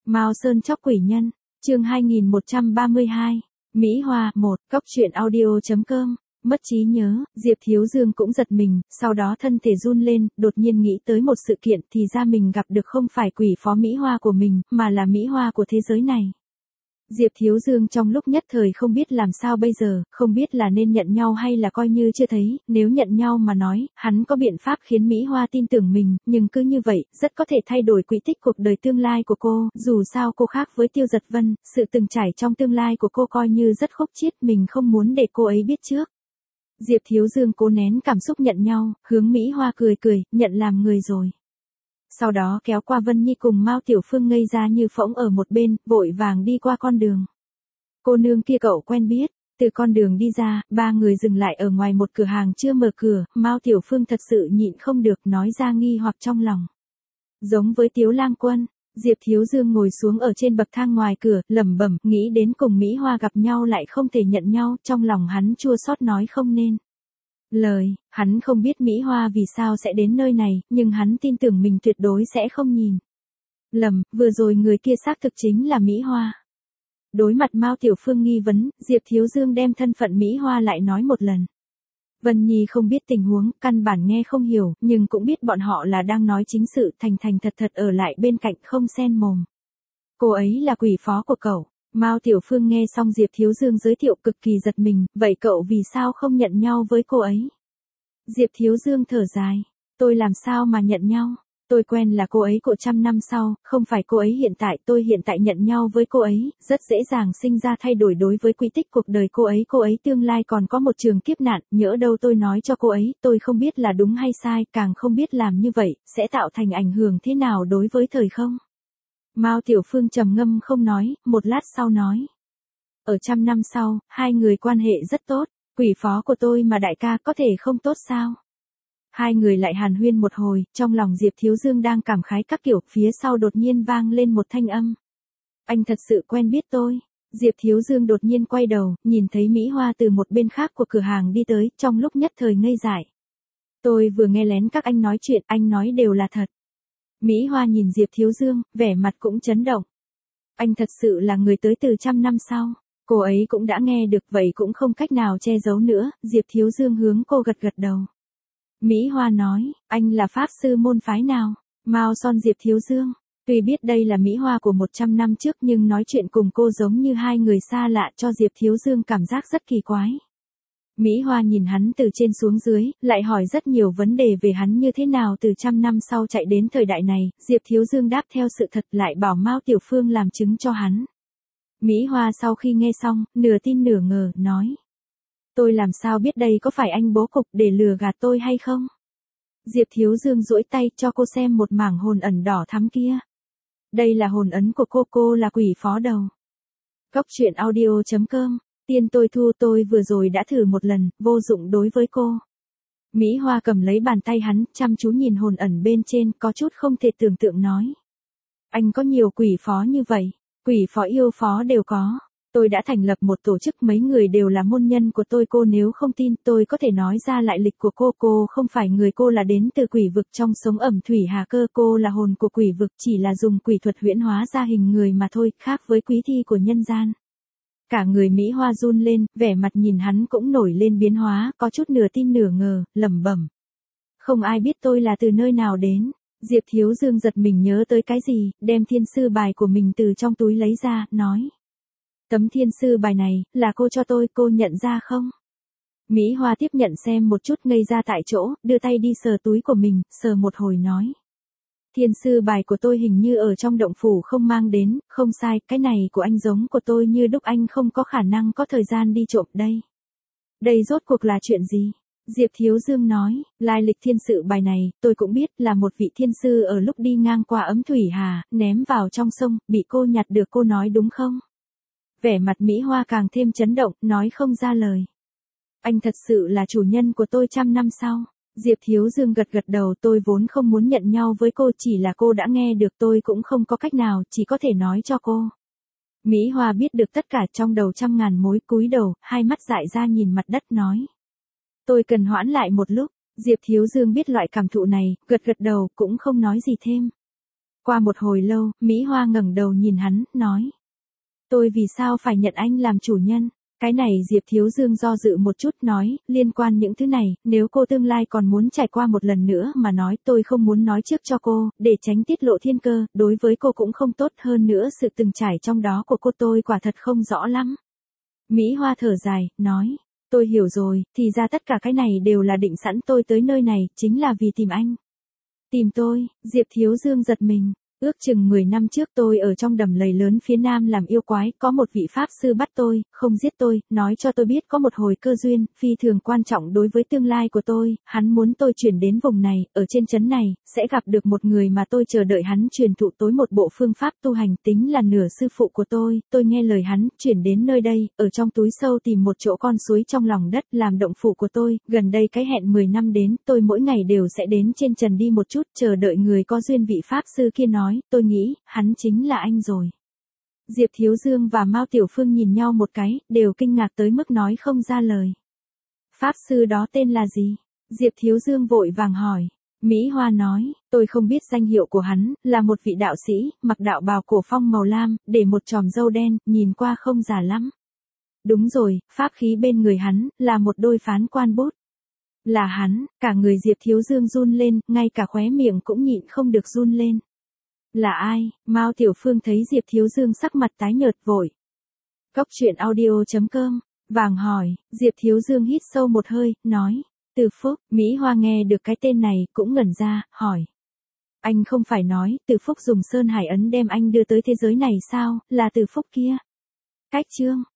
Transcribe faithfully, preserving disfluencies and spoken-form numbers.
Mao Sơn chóc quỷ nhân, chương hai nghìn một trăm ba mươi hai, Mỹ Hoa, một, cốc truyện audio.com, mất trí nhớ, Diệp Thiếu Dương cũng giật mình, sau đó thân thể run lên, đột nhiên nghĩ tới một sự kiện thì ra mình gặp được không phải quỷ phó Mỹ Hoa của mình, mà là Mỹ Hoa của thế giới này. Diệp Thiếu Dương trong lúc nhất thời không biết làm sao bây giờ, không biết là nên nhận nhau hay là coi như chưa thấy, nếu nhận nhau mà nói, hắn có biện pháp khiến Mỹ Hoa tin tưởng mình, nhưng cứ như vậy, rất có thể thay đổi quỹ tích cuộc đời tương lai của cô, dù sao cô khác với Tiêu Giật Vân, sự từng trải trong tương lai của cô coi như rất khúc chiết, mình không muốn để cô ấy biết trước. Diệp Thiếu Dương cố nén cảm xúc nhận nhau, hướng Mỹ Hoa cười cười, nhận làm người rồi. Sau đó kéo qua Vân Nhi cùng Mao Tiểu Phương ngây ra như phỗng ở một bên, vội vàng đi qua con đường. Cô nương kia cậu quen biết, từ con đường đi ra, ba người dừng lại ở ngoài một cửa hàng chưa mở cửa, Mao Tiểu Phương thật sự nhịn không được nói ra nghi hoặc trong lòng. Giống với Tiếu Lang Quân, Diệp Thiếu Dương ngồi xuống ở trên bậc thang ngoài cửa, lẩm bẩm, nghĩ đến cùng Mỹ Hoa gặp nhau lại không thể nhận nhau, trong lòng hắn chua xót nói không nên lời, hắn không biết Mỹ Hoa vì sao sẽ đến nơi này, nhưng hắn tin tưởng mình tuyệt đối sẽ không nhìn lầm, vừa rồi người kia xác thực chính là Mỹ Hoa. Đối mặt Mao Tiểu Phương nghi vấn, Diệp Thiếu Dương đem thân phận Mỹ Hoa lại nói một lần. Vân Nhi không biết tình huống, căn bản nghe không hiểu, nhưng cũng biết bọn họ là đang nói chính sự, thành thành thật thật ở lại bên cạnh không xen mồm. Cô ấy là quỷ phó của cậu. Mao Tiểu Phương nghe xong Diệp Thiếu Dương giới thiệu cực kỳ giật mình, vậy cậu vì sao không nhận nhau với cô ấy? Diệp Thiếu Dương thở dài, tôi làm sao mà nhận nhau? Tôi quen là cô ấy của trăm năm sau, không phải cô ấy hiện tại, tôi hiện tại nhận nhau với cô ấy, rất dễ dàng sinh ra thay đổi đối với quy tích cuộc đời cô ấy, cô ấy tương lai còn có một trường kiếp nạn, nhỡ đâu tôi nói cho cô ấy, tôi không biết là đúng hay sai, càng không biết làm như vậy, sẽ tạo thành ảnh hưởng thế nào đối với thời không? Mao Tiểu Phương trầm ngâm không nói, một lát sau nói. Ở trăm năm sau, hai người quan hệ rất tốt, quỷ phó của tôi mà đại ca có thể không tốt sao? Hai người lại hàn huyên một hồi, trong lòng Diệp Thiếu Dương đang cảm khái các kiểu, phía sau đột nhiên vang lên một thanh âm. Anh thật sự quen biết tôi. Diệp Thiếu Dương đột nhiên quay đầu, nhìn thấy Mỹ Hoa từ một bên khác của cửa hàng đi tới, trong lúc nhất thời ngây dại. Tôi vừa nghe lén các anh nói chuyện, anh nói đều là thật. Mỹ Hoa nhìn Diệp Thiếu Dương, vẻ mặt cũng chấn động. Anh thật sự là người tới từ trăm năm sau. Cô ấy cũng đã nghe được, vậy cũng không cách nào che giấu nữa, Diệp Thiếu Dương hướng cô gật gật đầu. Mỹ Hoa nói, anh là pháp sư môn phái nào? Mao Son Diệp Thiếu Dương. Tuy biết đây là Mỹ Hoa của một trăm năm trước nhưng nói chuyện cùng cô giống như hai người xa lạ cho Diệp Thiếu Dương cảm giác rất kỳ quái. Mỹ Hoa nhìn hắn từ trên xuống dưới, lại hỏi rất nhiều vấn đề về hắn như thế nào từ trăm năm sau chạy đến thời đại này, Diệp Thiếu Dương đáp theo sự thật lại bảo Mao Tiểu Phương làm chứng cho hắn. Mỹ Hoa sau khi nghe xong, nửa tin nửa ngờ, nói. Tôi làm sao biết đây có phải anh bố cục để lừa gạt tôi hay không? Diệp Thiếu Dương duỗi tay cho cô xem một mảng hồn ẩn đỏ thắm kia. Đây là hồn ấn của cô, cô là quỷ phó đầu. Cốc truyện audio.com, tiên tôi thu tôi vừa rồi đã thử một lần, vô dụng đối với cô. Mỹ Hoa cầm lấy bàn tay hắn, chăm chú nhìn hồn ẩn bên trên, có chút không thể tưởng tượng nói. Anh có nhiều quỷ phó như vậy, quỷ phó yêu phó đều có. Tôi đã thành lập một tổ chức, mấy người đều là môn nhân của tôi, cô nếu không tin tôi có thể nói ra lại lịch của cô, cô không phải người, cô là đến từ quỷ vực trong sống ẩm thủy hà cơ, cô là hồn của quỷ vực, chỉ là dùng quỷ thuật huyễn hóa ra hình người mà thôi, khác với quý thi của nhân gian. Cả người Mỹ Hoa run lên, vẻ mặt nhìn hắn cũng nổi lên biến hóa, có chút nửa tin nửa ngờ, lẩm bẩm. Không ai biết tôi là từ nơi nào đến. Diệp Thiếu Dương giật mình nhớ tới cái gì, đem thiên sư bài của mình từ trong túi lấy ra, nói. Tấm thiên sư bài này, là cô cho tôi, cô nhận ra không? Mỹ Hoa tiếp nhận xem một chút ngây ra tại chỗ, đưa tay đi sờ túi của mình, sờ một hồi nói. Thiên sư bài của tôi hình như ở trong động phủ không mang đến, không sai, cái này của anh giống của tôi như đúc, anh không có khả năng có thời gian đi trộm đây. Đây rốt cuộc là chuyện gì? Diệp Thiếu Dương nói, lai lịch thiên sư bài này, tôi cũng biết là một vị thiên sư ở lúc đi ngang qua ấm thủy hà, ném vào trong sông, bị cô nhặt được, cô nói đúng không? Vẻ mặt Mỹ Hoa càng thêm chấn động, nói không ra lời. Anh thật sự là chủ nhân của tôi trăm năm sau. Diệp Thiếu Dương gật gật đầu, tôi vốn không muốn nhận nhau với cô, chỉ là cô đã nghe được, tôi cũng không có cách nào, chỉ có thể nói cho cô. Mỹ Hoa biết được tất cả, trong đầu trăm ngàn mối, cúi đầu, hai mắt dại ra nhìn mặt đất nói. Tôi cần hoãn lại một lúc. Diệp Thiếu Dương biết loại cảm thụ này, gật gật đầu, cũng không nói gì thêm. Qua một hồi lâu, Mỹ Hoa ngẩng đầu nhìn hắn, nói. Tôi vì sao phải nhận anh làm chủ nhân? Cái này Diệp Thiếu Dương do dự một chút nói, liên quan những thứ này, nếu cô tương lai còn muốn trải qua một lần nữa mà nói tôi không muốn nói trước cho cô, để tránh tiết lộ thiên cơ, đối với cô cũng không tốt hơn nữa sự từng trải trong đó của cô tôi quả thật không rõ lắm. Mỹ Hoa thở dài, nói, tôi hiểu rồi, thì ra tất cả cái này đều là định sẵn tôi tới nơi này, chính là vì tìm anh. Tìm tôi, Diệp Thiếu Dương giật mình. Ước chừng mười năm trước tôi ở trong đầm lầy lớn phía nam làm yêu quái, có một vị pháp sư bắt tôi, không giết tôi, nói cho tôi biết có một hồi cơ duyên, phi thường quan trọng đối với tương lai của tôi, hắn muốn tôi chuyển đến vùng này, ở trên trấn này, sẽ gặp được một người mà tôi chờ đợi hắn truyền thụ tối một bộ phương pháp tu hành tính là nửa sư phụ của tôi, tôi nghe lời hắn, chuyển đến nơi đây, ở trong túi sâu tìm một chỗ con suối trong lòng đất làm động phủ của tôi, gần đây cái hẹn mười năm đến, tôi mỗi ngày đều sẽ đến trên trần đi một chút, chờ đợi người có duyên vị pháp sư kia nói. Tôi nghĩ, hắn chính là anh rồi. Diệp Thiếu Dương và Mao Tiểu Phương nhìn nhau một cái, đều kinh ngạc tới mức nói không ra lời. Pháp sư đó tên là gì? Diệp Thiếu Dương vội vàng hỏi. Mỹ Hoa nói, tôi không biết danh hiệu của hắn, là một vị đạo sĩ, mặc đạo bào cổ phong màu lam, để một chòm râu đen, nhìn qua không già lắm. Đúng rồi, pháp khí bên người hắn, là một đôi phán quan bút. Là hắn, cả người Diệp Thiếu Dương run lên, ngay cả khóe miệng cũng nhịn không được run lên. Là ai? Mao Tiểu Phương thấy Diệp Thiếu Dương sắc mặt tái nhợt vội. Cốc truyện audio chấm com, vàng hỏi, Diệp Thiếu Dương hít sâu một hơi, nói, Từ Phúc. Mỹ Hoa nghe được cái tên này, cũng ngẩn ra, hỏi. Anh không phải nói, Từ Phúc dùng Sơn Hải Ấn đem anh đưa tới thế giới này sao, là Từ Phúc kia. Cách chương.